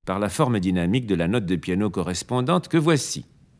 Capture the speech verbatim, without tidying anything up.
par la forme dynamique de la note de piano correspondante que voici.